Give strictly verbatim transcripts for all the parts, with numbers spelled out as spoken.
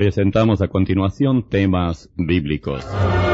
Presentamos a continuación temas bíblicos.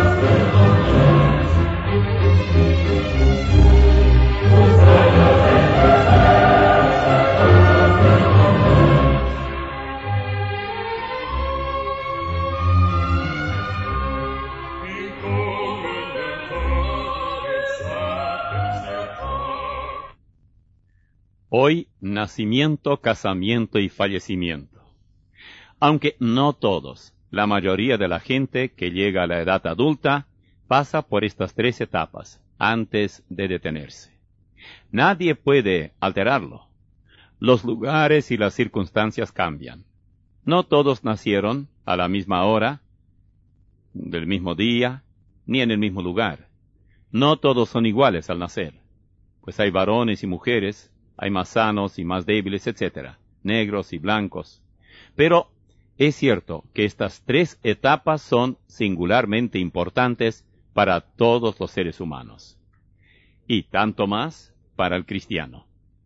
Hoy, nacimiento, casamiento y fallecimiento. Aunque no todos, la mayoría de la gente que llega a la edad adulta pasa por estas tres etapas antes de detenerse. Nadie puede alterarlo. Los lugares y las circunstancias cambian. No todos nacieron a la misma hora, del mismo día, ni en el mismo lugar. No todos son iguales al nacer, pues hay varones y mujeres, hay más sanos y más débiles, etcétera, negros y blancos. Pero es cierto que estas tres etapas son singularmente importantes para todos los seres humanos, y tanto más para el cristiano.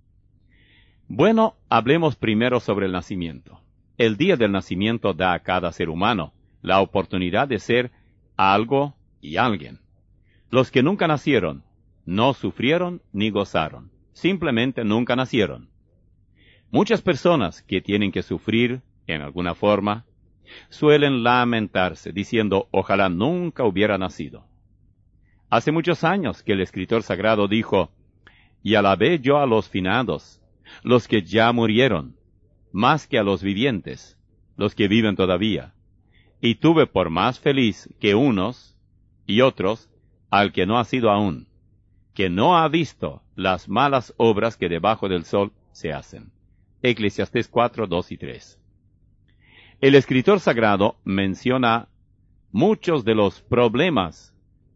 Bueno, hablemos primero sobre el nacimiento. El día del nacimiento da a cada ser humano la oportunidad de ser algo y alguien. Los que nunca nacieron, no sufrieron ni gozaron. Simplemente nunca nacieron. Muchas personas que tienen que sufrir en alguna forma suelen lamentarse diciendo, ojalá nunca hubiera nacido. Hace muchos años que el escritor sagrado dijo, y alabé yo a los finados, los que ya murieron, más que a los vivientes, los que viven todavía. Y tuve por más feliz que unos y otros al que no ha sido aún, que no ha visto las malas obras que debajo del sol se hacen. Eclesiastés cuatro, dos y tres. El escritor sagrado menciona muchos de los problemas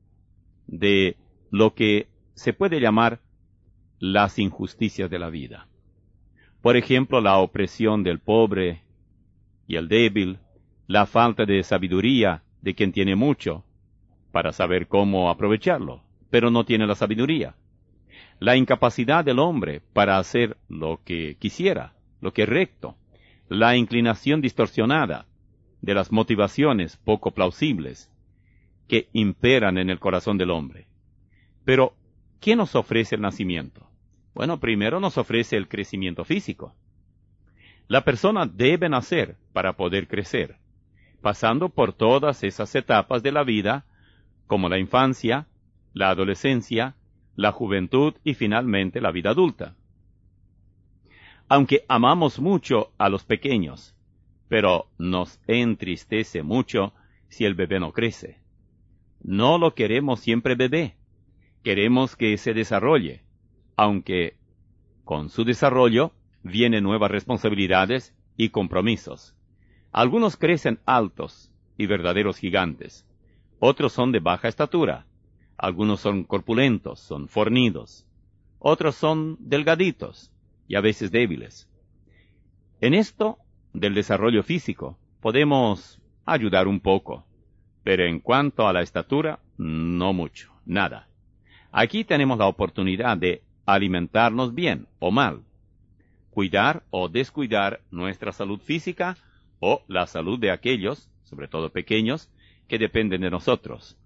de lo que se puede llamar las injusticias de la vida. Por ejemplo, la opresión del pobre y el débil, la falta de sabiduría de quien tiene mucho para saber cómo aprovecharlo, pero no tiene la sabiduría. La incapacidad del hombre para hacer lo que quisiera, lo que es recto. La inclinación distorsionada de las motivaciones poco plausibles que imperan en el corazón del hombre. Pero, ¿qué nos ofrece el nacimiento? Bueno, primero nos ofrece el crecimiento físico. La persona debe nacer para poder crecer, pasando por todas esas etapas de la vida, como la infancia, la adolescencia, la juventud y finalmente la vida adulta. Aunque amamos mucho a los pequeños, pero nos entristece mucho si el bebé no crece. No lo queremos siempre bebé, queremos que se desarrolle, aunque con su desarrollo vienen nuevas responsabilidades y compromisos. Algunos crecen altos y verdaderos gigantes, otros son de baja estatura. Algunos son corpulentos, son fornidos. Otros son delgaditos y a veces débiles. En esto del desarrollo físico podemos ayudar un poco, pero en cuanto a la estatura, no mucho, nada. Aquí tenemos la oportunidad de alimentarnos bien o mal, cuidar o descuidar nuestra salud física o la salud de aquellos, sobre todo pequeños, que dependen de nosotros.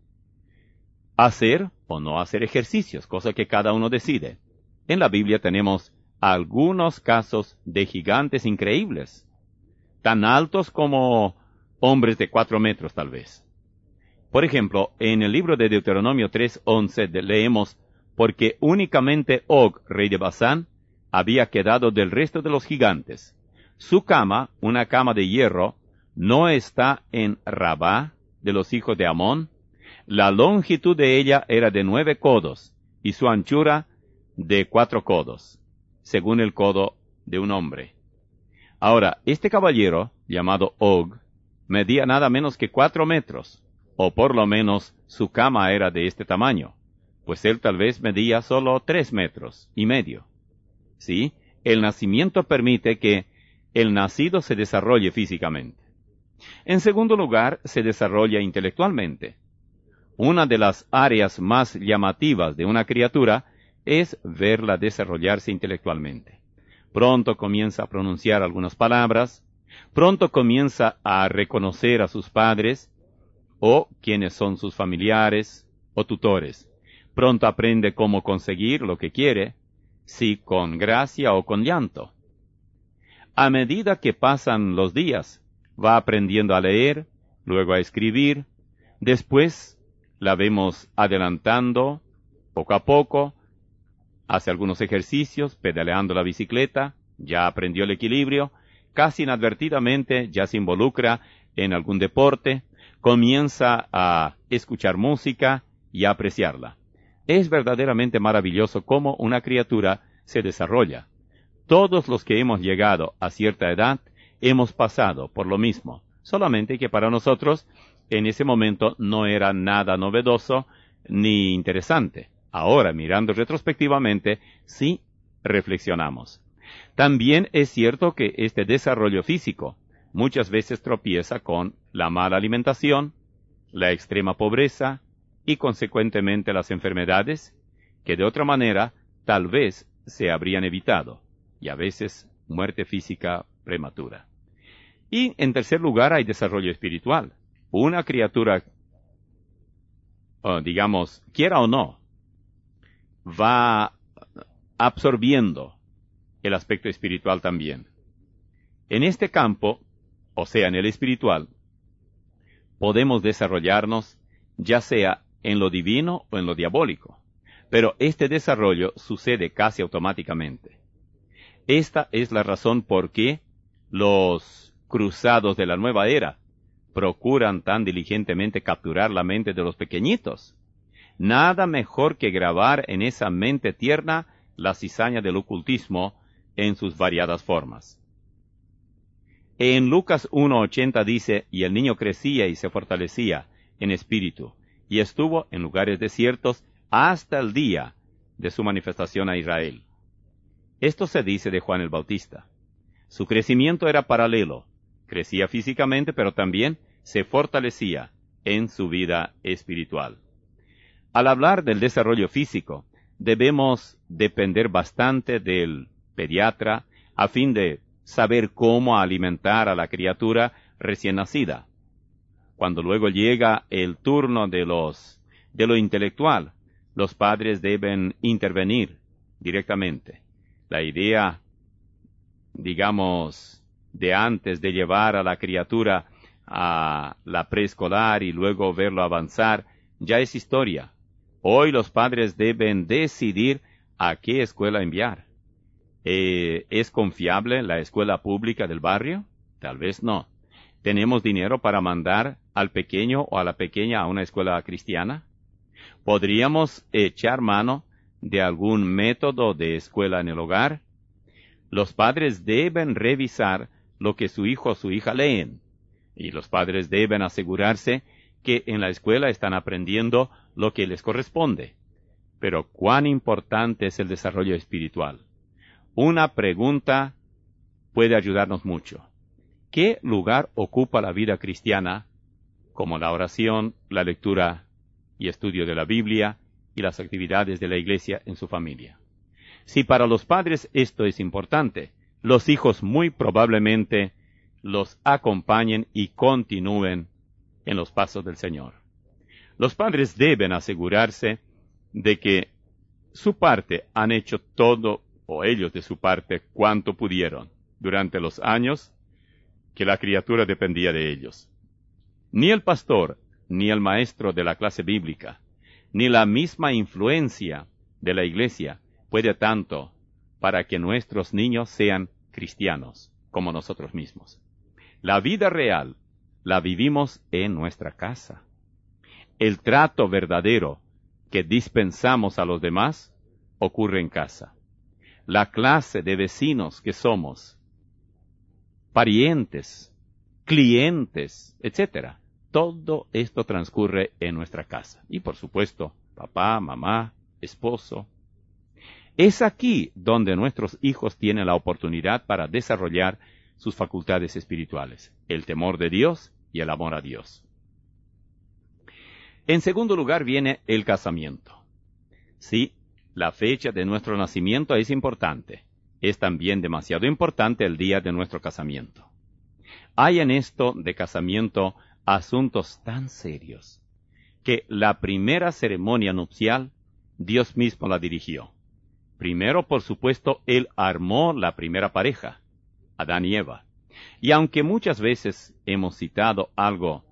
Hacer o no hacer ejercicios, cosa que cada uno decide. En la Biblia tenemos algunos casos de gigantes increíbles, tan altos como hombres de cuatro metros tal vez. Por ejemplo, en el libro de Deuteronomio tres once leemos, porque únicamente Og, rey de Basán, había quedado del resto de los gigantes. Su cama, una cama de hierro, no está en Rabá de los hijos de Amón. La longitud de ella era de nueve codos, y su anchura de cuatro codos, según el codo de un hombre. Ahora, este caballero, llamado Og, medía nada menos que cuatro metros, o por lo menos su cama era de este tamaño, pues él tal vez medía solo tres metros y medio. Sí, el nacimiento permite que el nacido se desarrolle físicamente. En segundo lugar, se desarrolla intelectualmente. Una de las áreas más llamativas de una criatura es verla desarrollarse intelectualmente. Pronto comienza a pronunciar algunas palabras, Pronto comienza a reconocer a sus padres o quienes son sus familiares o tutores. Pronto aprende cómo conseguir lo que quiere, si con gracia o con llanto. A medida que pasan los días, va aprendiendo a leer, luego a escribir, después la vemos adelantando poco a poco, hace algunos ejercicios, pedaleando la bicicleta, ya aprendió el equilibrio, casi inadvertidamente ya se involucra en algún deporte, comienza a escuchar música y a apreciarla. Es verdaderamente maravilloso cómo una criatura se desarrolla. Todos los que hemos llegado a cierta edad hemos pasado por lo mismo, solamente que para nosotros en ese momento no era nada novedoso ni interesante. Ahora, mirando retrospectivamente, sí reflexionamos. También es cierto que este desarrollo físico muchas veces tropieza con la mala alimentación, la extrema pobreza y consecuentemente las enfermedades que de otra manera tal vez se habrían evitado, y a veces muerte física prematura. Y en tercer lugar hay desarrollo espiritual. Una criatura, oh, digamos, quiera o no, va absorbiendo el aspecto espiritual también. En este campo, o sea, en el espiritual, podemos desarrollarnos ya sea en lo divino o en lo diabólico, pero este desarrollo sucede casi automáticamente. Esta es la razón por qué los cruzados de la nueva era procuran tan diligentemente capturar la mente de los pequeñitos. Nada mejor que grabar en esa mente tierna la cizaña del ocultismo en sus variadas formas. En Lucas uno ochenta dice, y el niño crecía y se fortalecía en espíritu, y estuvo en lugares desiertos hasta el día de su manifestación a Israel. Esto se dice de Juan el Bautista. Su crecimiento era paralelo, crecía físicamente, pero también se fortalecía en su vida espiritual. Al hablar del desarrollo físico, debemos depender bastante del pediatra a fin de saber cómo alimentar a la criatura recién nacida. Cuando luego llega el turno de los de lo intelectual, los padres deben intervenir directamente. La idea, digamos, de antes de llevar a la criatura a la preescolar y luego verlo avanzar, ya es historia. Hoy los padres deben decidir a qué escuela enviar. Eh, ¿Es confiable la escuela pública del barrio? Tal vez no. ¿Tenemos dinero para mandar al pequeño o a la pequeña a una escuela cristiana? ¿Podríamos echar mano de algún método de escuela en el hogar? Los padres deben revisar lo que su hijo o su hija leen, y los padres deben asegurarse que en la escuela están aprendiendo lo que les corresponde. Pero ¿cuán importante es el desarrollo espiritual? Una pregunta puede ayudarnos mucho. ¿Qué lugar ocupa la vida cristiana, como la oración, la lectura y estudio de la Biblia y las actividades de la iglesia en su familia? Si para los padres esto es importante, los hijos muy probablemente los acompañen y continúen en los pasos del Señor. Los padres deben asegurarse de que su parte han hecho todo, o ellos de su parte, cuanto pudieron, durante los años que la criatura dependía de ellos. Ni el pastor, ni el maestro de la clase bíblica, ni la misma influencia de la iglesia puede tanto para que nuestros niños sean cristianos como nosotros mismos. La vida real la vivimos en nuestra casa. El trato verdadero que dispensamos a los demás ocurre en casa. La clase de vecinos que somos, parientes, clientes, etcétera, todo esto transcurre en nuestra casa. Y por supuesto, papá, mamá, esposo. Es aquí donde nuestros hijos tienen la oportunidad para desarrollar sus facultades espirituales, el temor de Dios y el amor a Dios. En segundo lugar viene el casamiento. Sí, la fecha de nuestro nacimiento es importante. Es también demasiado importante el día de nuestro casamiento. Hay en esto de casamiento asuntos tan serios que la primera ceremonia nupcial Dios mismo la dirigió. Primero, por supuesto, Él armó la primera pareja, Adán y Eva. Y aunque muchas veces hemos citado algo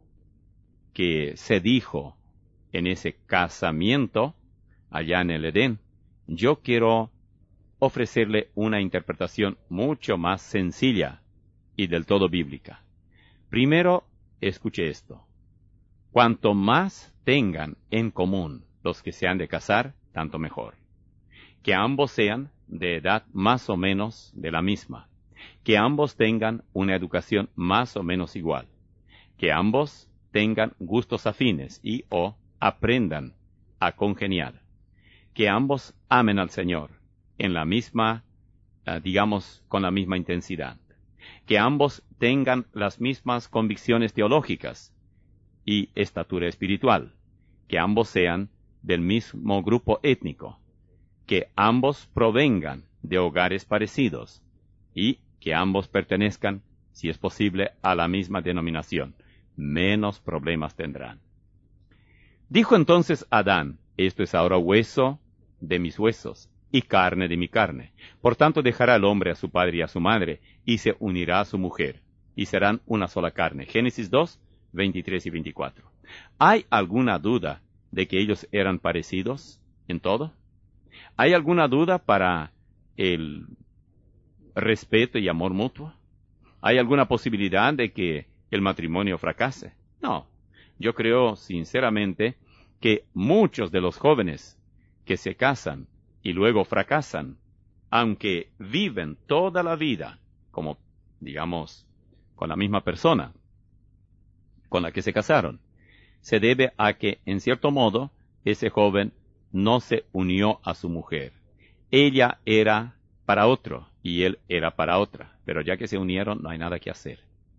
que se dijo en ese casamiento allá en el Edén, yo quiero ofrecerle una interpretación mucho más sencilla y del todo bíblica. Primero, escuche esto. Cuanto más tengan en común los que se han de casar, tanto mejor. Que ambos sean de edad más o menos de la misma. Que ambos tengan una educación más o menos igual. Que ambos tengan gustos afines y o aprendan a congeniar. Que ambos amen al Señor en la misma, uh, digamos, con la misma intensidad. Que ambos tengan las mismas convicciones teológicas y estatura espiritual. Que ambos sean del mismo grupo étnico. Que ambos provengan de hogares parecidos y que ambos pertenezcan, si es posible, a la misma denominación. Menos problemas tendrán. Dijo entonces Adán, esto es ahora hueso de mis huesos y carne de mi carne. Por tanto dejará el hombre a su padre y a su madre, y se unirá a su mujer, y serán una sola carne. Génesis dos, veintitrés y veinticuatro. ¿Hay alguna duda de que ellos eran parecidos en todo? ¿Hay alguna duda para el respeto y amor mutuo? ¿Hay alguna posibilidad de que el matrimonio fracase? No. Yo creo sinceramente que muchos de los jóvenes que se casan y luego fracasan, aunque viven toda la vida como, digamos, con la misma persona con la que se casaron, se debe a que, en cierto modo, ese joven no se unió a su mujer. Ella era para otro y él era para otra, pero ya que se unieron no hay nada que hacer.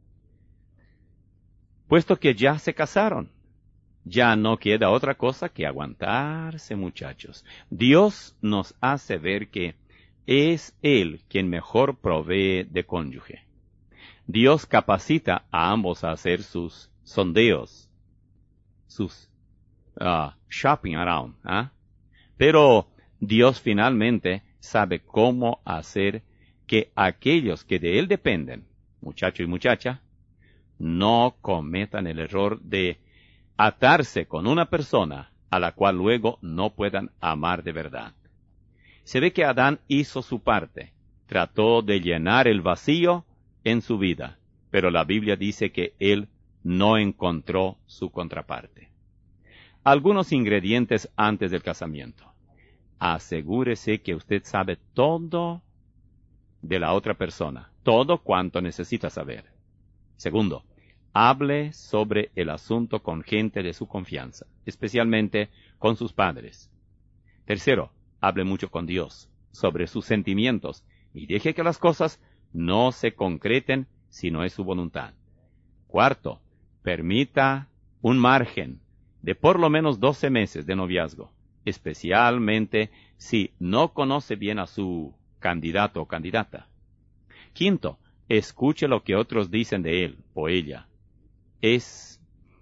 Puesto que ya se casaron, ya no queda otra cosa que aguantarse, muchachos. Dios nos hace ver que es Él quien mejor provee de cónyuge. Dios capacita a ambos a hacer sus sondeos, sus uh, shopping around, ¿eh? Pero Dios finalmente sabe cómo hacer que aquellos que de Él dependen, muchacho y muchacha, no cometan el error de atarse con una persona a la cual luego no puedan amar de verdad. Se ve que Adán hizo su parte, trató de llenar el vacío en su vida, pero la Biblia dice que él no encontró su contraparte. Algunos ingredientes antes del casamiento. Asegúrese que usted sabe todo de la otra persona, todo cuanto necesita saber. Segundo, hable sobre el asunto con gente de su confianza, especialmente con sus padres. Tercero, hable mucho con Dios sobre sus sentimientos y deje que las cosas no se concreten si no es su voluntad. Cuarto, permita un margen de por lo menos doce meses de noviazgo, especialmente si no conoce bien a su candidato o candidata. Quinto, escuche lo que otros dicen de él o ella. Es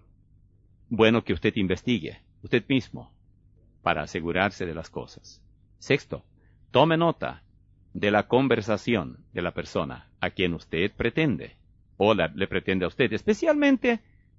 bueno que usted investigue, usted mismo, para asegurarse de las cosas. Sexto, tome nota de la conversación de la persona a quien usted pretende, o la, le pretende a usted. Especialmente,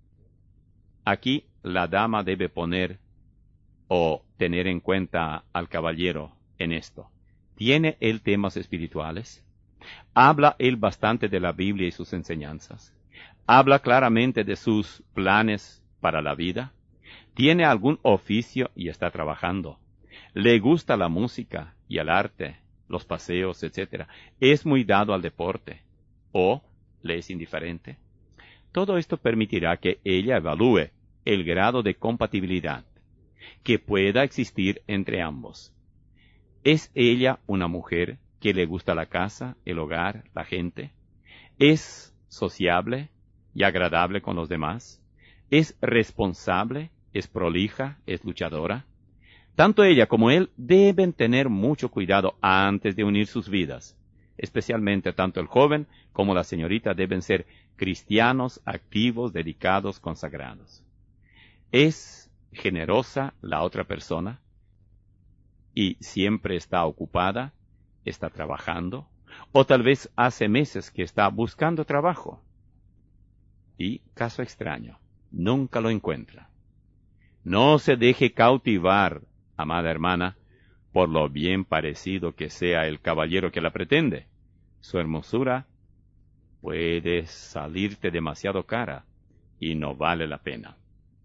aquí la dama debe poner o tener en cuenta al caballero en esto. ¿Tiene él temas espirituales? ¿Habla él bastante de la Biblia y sus enseñanzas? ¿Habla claramente de sus planes para la vida? ¿Tiene algún oficio y está trabajando? ¿Le gusta la música y el arte, los paseos, etcétera? ¿Es muy dado al deporte? ¿O le es indiferente? Todo esto permitirá que ella evalúe el grado de compatibilidad que pueda existir entre ambos. ¿Es ella una mujer que le gusta la casa, el hogar, la gente? ¿Es sociable y agradable con los demás? ¿Es responsable? ¿Es prolija? ¿Es luchadora? Tanto ella como él deben tener mucho cuidado antes de unir sus vidas. Especialmente tanto el joven como la señorita deben ser cristianos activos, dedicados, consagrados. ¿Es generosa la otra persona? ¿Y siempre está ocupada? ¿Está trabajando? O tal vez hace meses que está buscando trabajo. Y, caso extraño, nunca lo encuentra. No se deje cautivar, amada hermana, por lo bien parecido que sea el caballero que la pretende. Su hermosura puede salirte demasiado cara y no vale la pena.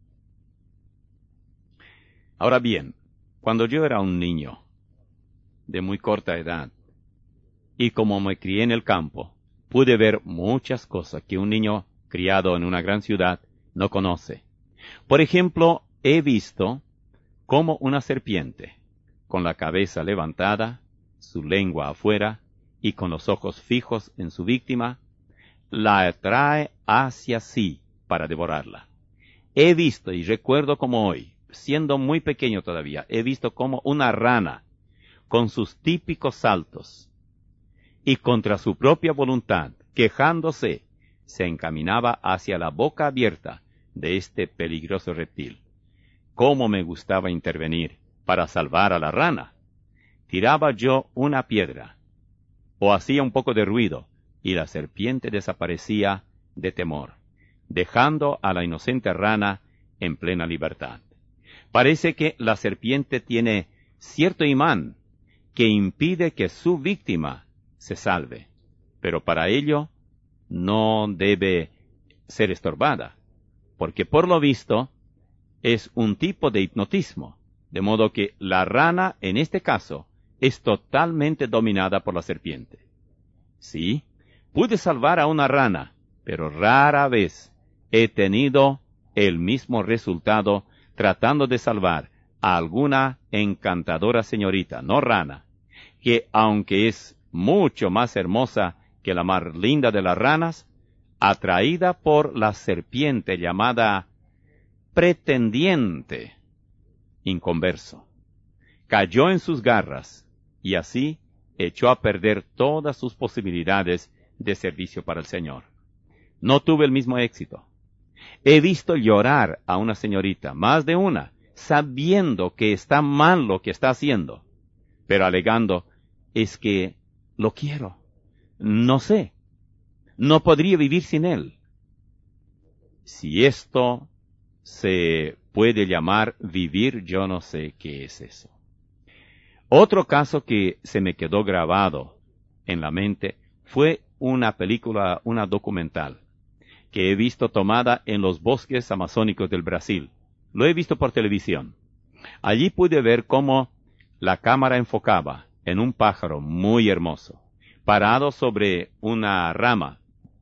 Ahora bien, cuando yo era un niño de muy corta edad, y como me crié en el campo, pude ver muchas cosas que un niño criado en una gran ciudad no conoce. Por ejemplo, he visto cómo una serpiente, con la cabeza levantada, su lengua afuera y con los ojos fijos en su víctima, la atrae hacia sí para devorarla. He visto, y recuerdo como hoy, siendo muy pequeño todavía, he visto como una rana, con sus típicos saltos, y contra su propia voluntad, quejándose, se encaminaba hacia la boca abierta de este peligroso reptil. ¿Cómo me gustaba intervenir para salvar a la rana? Tiraba yo una piedra, o hacía un poco de ruido, y la serpiente desaparecía de temor, dejando a la inocente rana en plena libertad. Parece que la serpiente tiene cierto imán que impide que su víctima se salve, pero para ello no debe ser estorbada, porque por lo visto es un tipo de hipnotismo, de modo que la rana en este caso es totalmente dominada por la serpiente. Sí, pude salvar a una rana, pero rara vez he tenido el mismo resultado tratando de salvar a alguna encantadora señorita, no rana, que aunque es mucho más hermosa que la más linda de las ranas, atraída por la serpiente llamada pretendiente, inconverso, cayó en sus garras y así echó a perder todas sus posibilidades de servicio para el Señor. No tuve el mismo éxito. He visto llorar a una señorita, más de una, sabiendo que está mal lo que está haciendo, pero alegando, es que lo quiero, no sé, no podría vivir sin él. Si esto se puede llamar vivir, yo no sé qué es eso. Otro caso que se me quedó grabado en la mente fue una película, una documental, que he visto tomada en los bosques amazónicos del Brasil. Lo he visto por televisión. Allí pude ver cómo la cámara enfocaba en un pájaro muy hermoso, parado sobre una rama.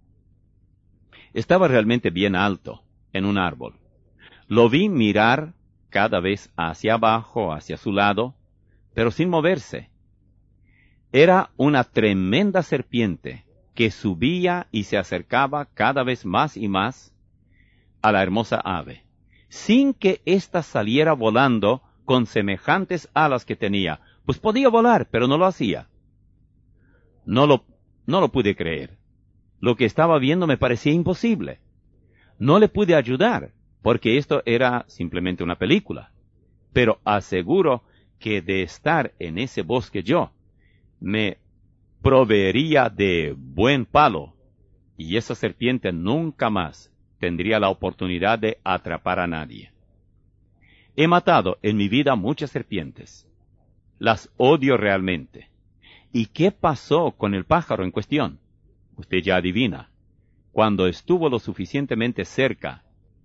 Estaba realmente bien alto, en un árbol. Lo vi mirar cada vez hacia abajo, hacia su lado, pero sin moverse. Era una tremenda serpiente que subía y se acercaba cada vez más y más a la hermosa ave, sin que ésta saliera volando con semejantes alas que tenía, pues podía volar, pero no lo hacía. No lo, no lo pude creer. Lo que estaba viendo me parecía imposible. No le pude ayudar, porque esto era simplemente una película. Pero aseguro que de estar en ese bosque yo, me proveería de buen palo, y esa serpiente nunca más tendría la oportunidad de atrapar a nadie. He matado en mi vida muchas serpientes. Las odio realmente. ¿Y qué pasó con el pájaro en cuestión? Usted ya adivina. Cuando estuvo lo suficientemente cerca,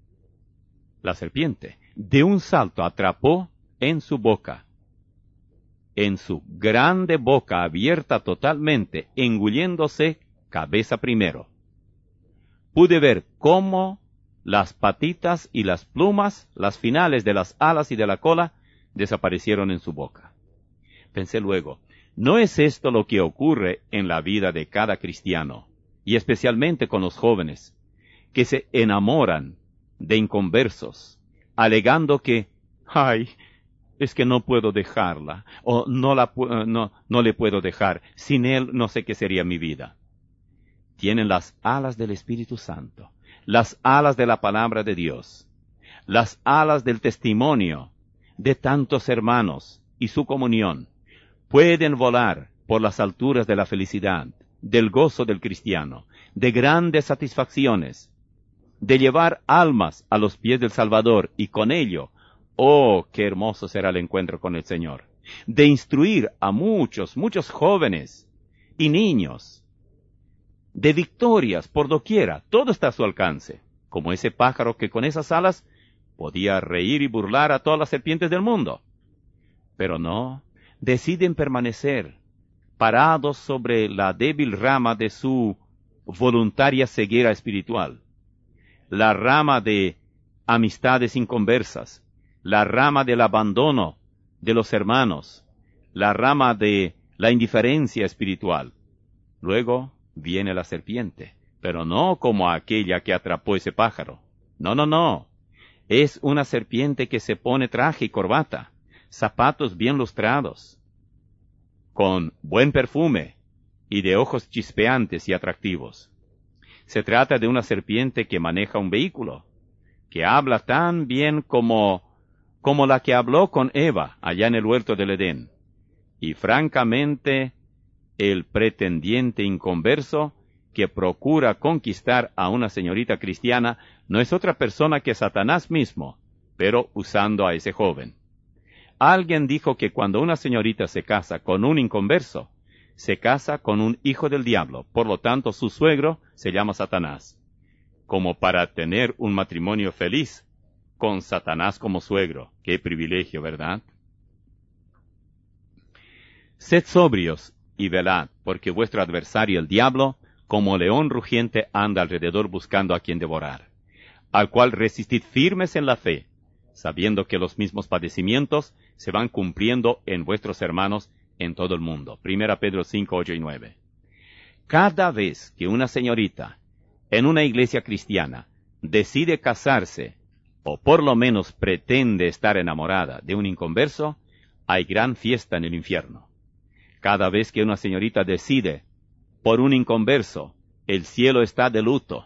la serpiente, de un salto atrapó en su boca, en su grande boca abierta totalmente, engulléndose cabeza primero. Pude ver cómo las patitas y las plumas, las finales de las alas y de la cola, desaparecieron en su boca. Pensé luego, ¿no es esto lo que ocurre en la vida de cada cristiano, y especialmente con los jóvenes, que se enamoran de inconversos, alegando que, ay, es que no puedo dejarla, o no, la, no, no le puedo dejar, sin él no sé qué sería mi vida? tienen las alas del Espíritu Santo, las alas de la palabra de Dios, las alas del testimonio de tantos hermanos y su comunión. Pueden volar por las alturas de la felicidad, del gozo del cristiano, de grandes satisfacciones, de llevar almas a los pies del Salvador y con ello, oh, qué hermoso será el encuentro con el Señor, de instruir a muchos, muchos jóvenes y niños, de victorias por doquiera. Todo está a su alcance, como ese pájaro que con esas alas podía reír y burlar a todas las serpientes del mundo. Pero no, deciden permanecer parados sobre la débil rama de su voluntaria ceguera espiritual, la rama de amistades inconversas, la rama del abandono de los hermanos, la rama de la indiferencia espiritual. Luego viene la serpiente, pero no como aquella que atrapó ese pájaro. No, no, no. Es una serpiente que se pone traje y corbata, zapatos bien lustrados, con buen perfume y de ojos chispeantes y atractivos. Se trata de una serpiente que maneja un vehículo, que habla tan bien como, como la que habló con Eva allá en el huerto del Edén. Y francamente, el pretendiente inconverso que procura conquistar a una señorita cristiana no es otra persona que Satanás mismo, pero usando a ese joven. Alguien dijo que cuando una señorita se casa con un inconverso, se casa con un hijo del diablo, por lo tanto su suegro se llama Satanás, como para tener un matrimonio feliz con Satanás como suegro. Qué privilegio, ¿verdad? Sed sobrios y velad, porque vuestro adversario el diablo, como león rugiente, anda alrededor buscando a quien devorar, al cual resistid firmes en la fe, sabiendo que los mismos padecimientos se van cumpliendo en vuestros hermanos en todo el mundo. Primera Pedro cinco, ocho y nueve. Cada vez que una señorita en una iglesia cristiana decide casarse, o por lo menos pretende estar enamorada de un inconverso, hay gran fiesta en el infierno. Cada vez que una señorita decide por un inconverso, el cielo está de luto,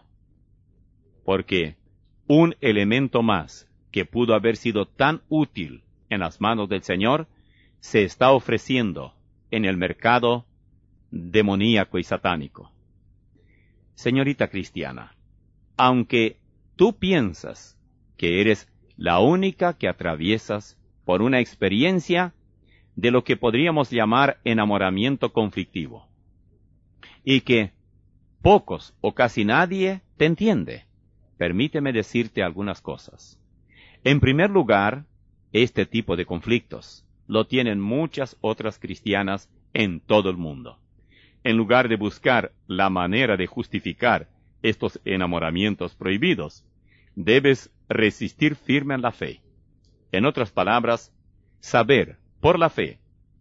porque un elemento más que pudo haber sido tan útil en las manos del Señor, se está ofreciendo en el mercado demoníaco y satánico. Señorita cristiana, aunque tú piensas que eres la única que atraviesas por una experiencia de lo que podríamos llamar enamoramiento conflictivo, y que pocos o casi nadie te entiende, permíteme decirte algunas cosas. En primer lugar, este tipo de conflictos lo tienen muchas otras cristianas en todo el mundo. En lugar de buscar la manera de justificar estos enamoramientos prohibidos, debes resistir firme en la fe. En otras palabras, saber por la fe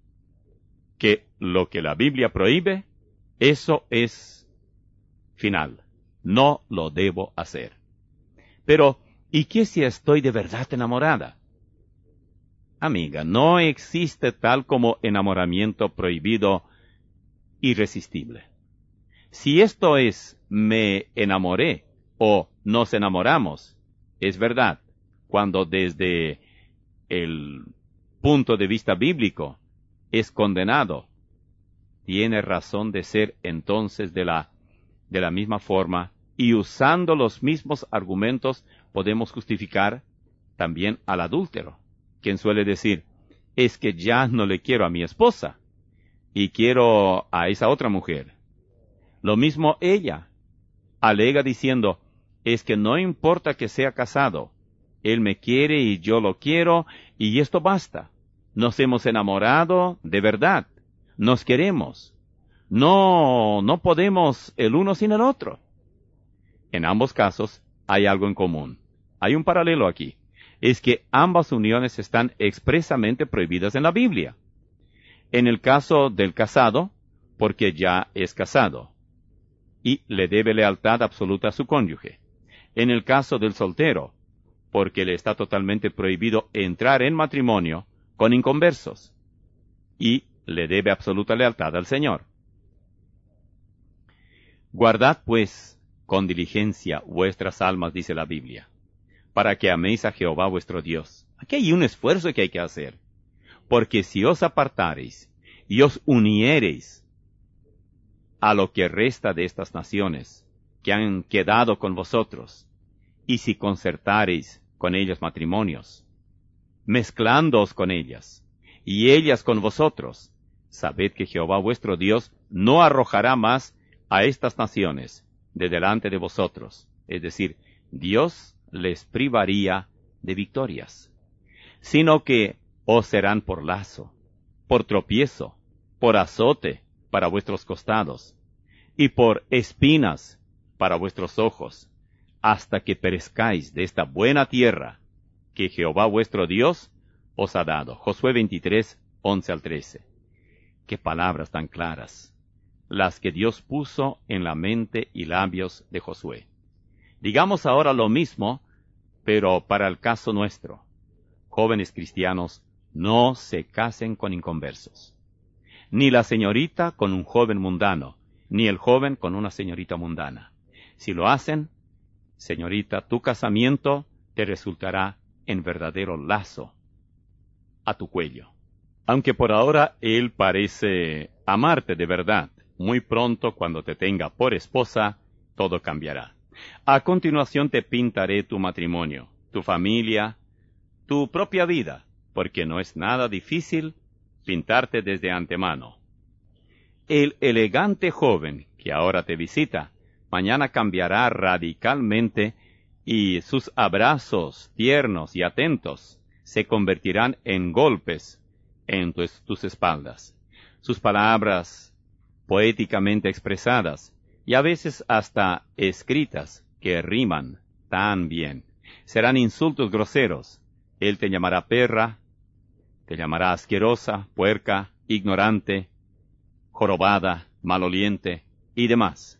que lo que la Biblia prohíbe, eso es final. No lo debo hacer. Pero, ¿y qué si estoy de verdad enamorada? Amiga, no existe tal como enamoramiento prohibido irresistible. Si esto es me enamoré o nos enamoramos, es verdad, cuando desde el punto de vista bíblico es condenado, tiene razón de ser entonces de la, de la misma forma, y usando los mismos argumentos podemos justificar también al adúltero, quien suele decir, es que ya no le quiero a mi esposa, y quiero a esa otra mujer. Lo mismo ella alega diciendo, es que no importa que sea casado, él me quiere y yo lo quiero, y esto basta. Nos hemos enamorado de verdad, nos queremos. No, no podemos el uno sin el otro. En ambos casos hay algo en común. Hay un paralelo aquí. Es que ambas uniones están expresamente prohibidas en la Biblia. En el caso del casado, porque ya es casado, y le debe lealtad absoluta a su cónyuge. En el caso del soltero, porque le está totalmente prohibido entrar en matrimonio con inconversos, y le debe absoluta lealtad al Señor. Guardad, pues, con diligencia vuestras almas, dice la Biblia, para que améis a Jehová vuestro Dios. Aquí hay un esfuerzo que hay que hacer. Porque si os apartareis y os uniereis a lo que resta de estas naciones que han quedado con vosotros, y si concertareis con ellas matrimonios, mezclándoos con ellas, y ellas con vosotros, sabed que Jehová vuestro Dios no arrojará más a estas naciones de delante de vosotros. Es decir, Dios les privaría de victorias, sino que os serán por lazo, por tropiezo, por azote para vuestros costados, y por espinas para vuestros ojos, hasta que perezcáis de esta buena tierra que Jehová vuestro Dios os ha dado. Josué veintitrés, once al trece. Qué palabras tan claras, las que Dios puso en la mente y labios de Josué. Digamos ahora lo mismo, pero para el caso nuestro. Jóvenes cristianos, no se casen con inconversos. Ni la señorita con un joven mundano, ni el joven con una señorita mundana. Si lo hacen, señorita, tu casamiento te resultará en verdadero lazo a tu cuello. Aunque por ahora él parece amarte de verdad, muy pronto cuando te tenga por esposa, todo cambiará. A continuación te pintaré tu matrimonio, tu familia, tu propia vida, porque no es nada difícil pintarte desde antemano. El elegante joven que ahora te visita, mañana cambiará radicalmente y sus abrazos tiernos y atentos se convertirán en golpes en tus, tus espaldas. Sus palabras poéticamente expresadas y a veces hasta escritas que riman tan bien serán insultos groseros. Él te llamará perra, te llamará asquerosa, puerca, ignorante, jorobada, maloliente y demás.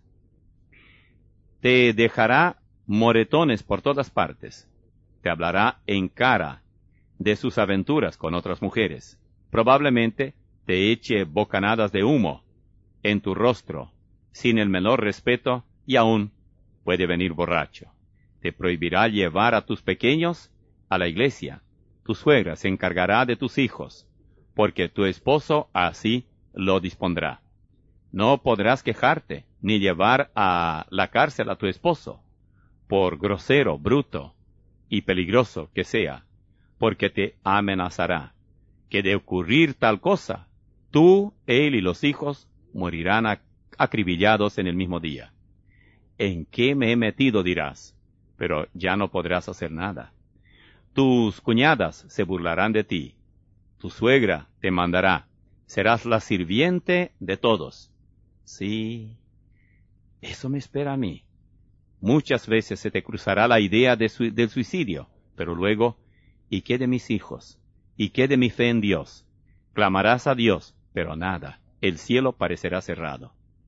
Te dejará moretones por todas partes. Te hablará en cara de sus aventuras con otras mujeres. Probablemente te eche bocanadas de humo en tu rostro, sin el menor respeto, y aún puede venir borracho. Te prohibirá llevar a tus pequeños a la iglesia. Tu suegra se encargará de tus hijos, porque tu esposo así lo dispondrá. No podrás quejarte, ni llevar a la cárcel a tu esposo, por grosero, bruto y peligroso que sea, porque te amenazará, que de ocurrir tal cosa, tú, él y los hijos morirán ac- acribillados en el mismo día. ¿En qué me he metido?, dirás, pero ya no podrás hacer nada. Tus cuñadas se burlarán de ti, tu suegra te mandará, serás la sirviente de todos. Sí, eso me espera a mí. Muchas veces se te cruzará la idea de su- del suicidio, pero luego, ¿y qué de mis hijos? ¿Y qué de mi fe en Dios? Clamarás a Dios, pero nada, el cielo parecerá cerrado.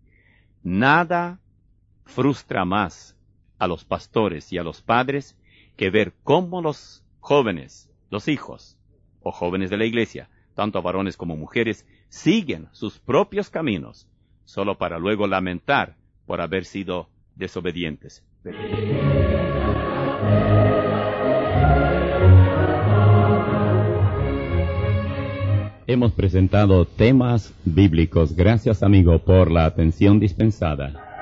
Nada frustra más a los pastores y a los padres que ver cómo los jóvenes, los hijos, o jóvenes de la iglesia, tanto varones como mujeres, siguen sus propios caminos, solo para luego lamentar por haber sido desobedientes. Hemos presentado temas bíblicos. Gracias, amigo, por la atención dispensada.